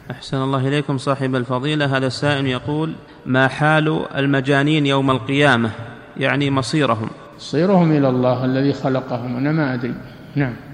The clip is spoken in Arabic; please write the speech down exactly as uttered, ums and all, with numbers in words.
أحسن الله إليكم صاحب الفضيلة. هذا السائل يقول: ما حال المجانين يوم القيامة؟ يعني مصيرهم. مصيرهم إلى الله الذي خلقهم، أنا ما أدري. نعم.